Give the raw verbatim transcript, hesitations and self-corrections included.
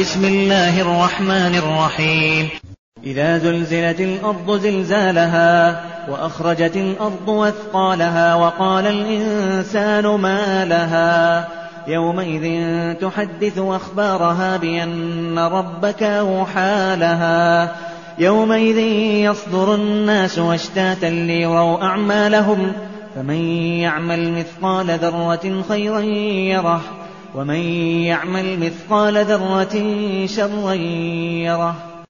بسم الله الرحمن الرحيم إذا زلزلت الأرض زلزالها وأخرجت الأرض أثقالها وقال الإنسان ما لها يومئذ تحدث أخبارها بأن ربك أوحى لها يومئذ يصدر الناس أشتاتا ليروا أعمالهم فمن يعمل مثقال ذرة خيرا يره ومن يعمل مثقال ذرة شرا يره